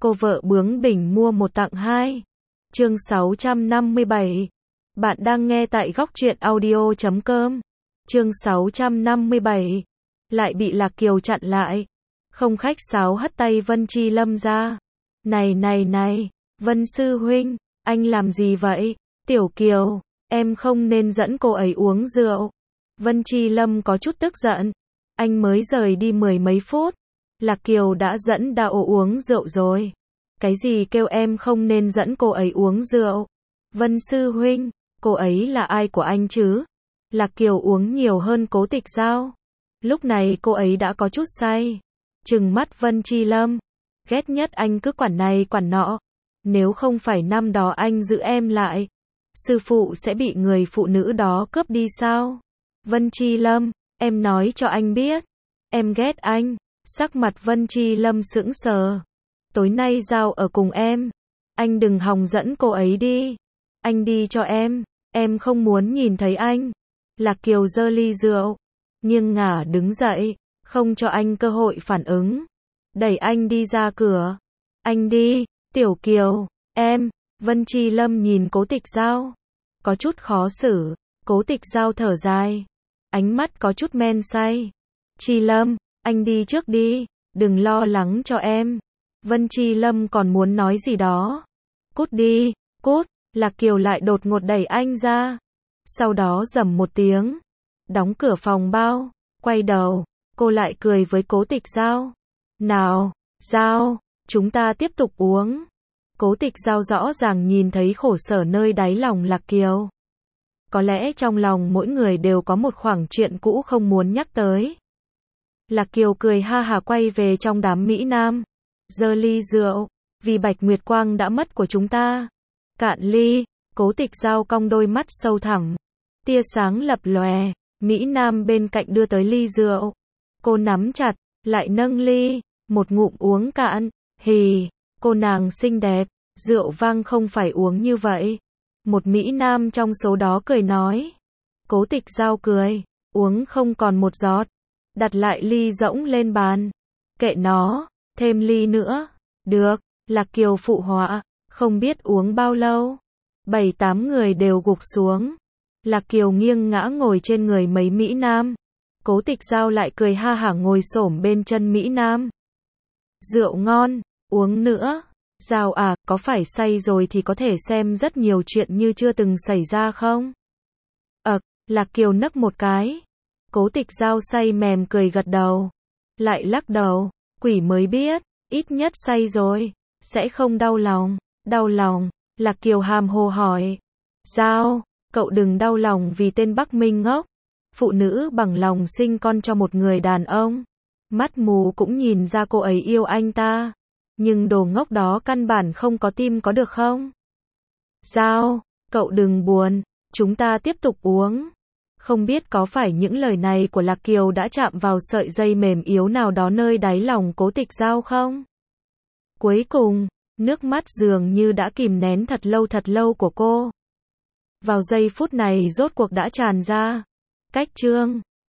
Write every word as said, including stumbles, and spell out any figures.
Cô vợ bướng bỉnh mua một tặng hai. Chương sáu trăm năm mươi bảy. Bạn đang nghe tại góc truyện audio chấm com. Chương sáu trăm năm mươi bảy. Lại bị Lạc Kiều chặn lại. Không khách sáo hất tay Vân Chi Lâm ra. Này này này, Vân sư huynh, anh làm gì vậy? Tiểu Kiều, em không nên dẫn cô ấy uống rượu. Vân Chi Lâm có chút tức giận. Anh mới rời đi mười mấy phút. Lạc Kiều đã dẫn Đao uống rượu rồi. Cái gì kêu em không nên dẫn cô ấy uống rượu? Vân sư huynh, cô ấy là ai của anh chứ? Lạc Kiều uống nhiều hơn Cố Tịch Giao. Lúc này cô ấy đã có chút say. Trừng mắt Vân Chi Lâm. Ghét nhất anh cứ quản này quản nọ. Nếu không phải năm đó anh giữ em lại, sư phụ sẽ bị người phụ nữ đó cướp đi sao? Vân Chi Lâm, em nói cho anh biết. Em ghét anh. Sắc mặt Vân Chi Lâm sững sờ. Tối nay Giao ở cùng em. Anh đừng hòng dẫn cô ấy đi. Anh đi cho em. Em không muốn nhìn thấy anh. Lạc Kiều giơ ly rượu, nghiêng ngả đứng dậy, không cho anh cơ hội phản ứng. Đẩy anh đi ra cửa. Anh đi, Tiểu Kiều, em. Vân Chi Lâm nhìn Cố Tịch Giao. Có chút khó xử. Cố Tịch Giao thở dài. Ánh mắt có chút men say. Chi Lâm, anh đi trước đi. Đừng lo lắng cho em. Vân Chi Lâm còn muốn nói gì đó. Cút đi, cút. Lạc Kiều lại đột ngột đẩy anh ra. Sau đó rầm một tiếng. Đóng cửa phòng bao. Quay đầu. Cô lại cười với Cố Tịch Giao. Nào, Giao, chúng ta tiếp tục uống. Cố Tịch Giao rõ ràng nhìn thấy khổ sở nơi đáy lòng Lạc Kiều. Có lẽ trong lòng mỗi người đều có một khoảng chuyện cũ không muốn nhắc tới. Lạc Kiều cười ha hà quay về trong đám Mỹ Nam. Giơ ly rượu. Vì Bạch Nguyệt Quang đã mất của chúng ta. Cạn ly. Cố Tịch Giao cong đôi mắt sâu thẳm. Tia sáng lập lòe. Mỹ Nam bên cạnh đưa tới ly rượu. Cô nắm chặt, lại nâng ly. Một ngụm uống cạn. Hì, cô nàng xinh đẹp. Rượu vang không phải uống như vậy. Một Mỹ Nam trong số đó cười nói. Cố Tịch Giao cười. Uống không còn một giọt. Đặt lại ly rỗng lên bàn. Kệ nó, thêm ly nữa. Được, Lạc Kiều phụ họa. Không biết uống bao lâu. Bảy tám người đều gục xuống. Lạc Kiều nghiêng ngã ngồi trên người mấy Mỹ Nam. Cố Tịch Giao lại cười ha hả ngồi xổm bên chân Mỹ Nam. Rượu ngon, uống nữa. Giao à, có phải say rồi thì có thể xem rất nhiều chuyện như chưa từng xảy ra không? Ậc, Lạc Kiều nấc một cái. Cố Tịch Giao say mềm cười gật đầu. Lại lắc đầu. Quỷ mới biết, ít nhất say rồi, sẽ không đau lòng. Đau lòng, Lạc Kiều hàm hồ hỏi. Giao, cậu đừng đau lòng vì tên Bắc Minh ngốc. Phụ nữ bằng lòng sinh con cho một người đàn ông. Mắt mù cũng nhìn ra cô ấy yêu anh ta. Nhưng đồ ngốc đó căn bản không có tim có được không? Giao, cậu đừng buồn, chúng ta tiếp tục uống. Không biết có phải những lời này của Lạc Kiều đã chạm vào sợi dây mềm yếu nào đó nơi đáy lòng Cố Tịch Giao không? Cuối cùng, nước mắt dường như đã kìm nén thật lâu thật lâu của cô. Vào giây phút này rốt cuộc đã tràn ra. Cách chương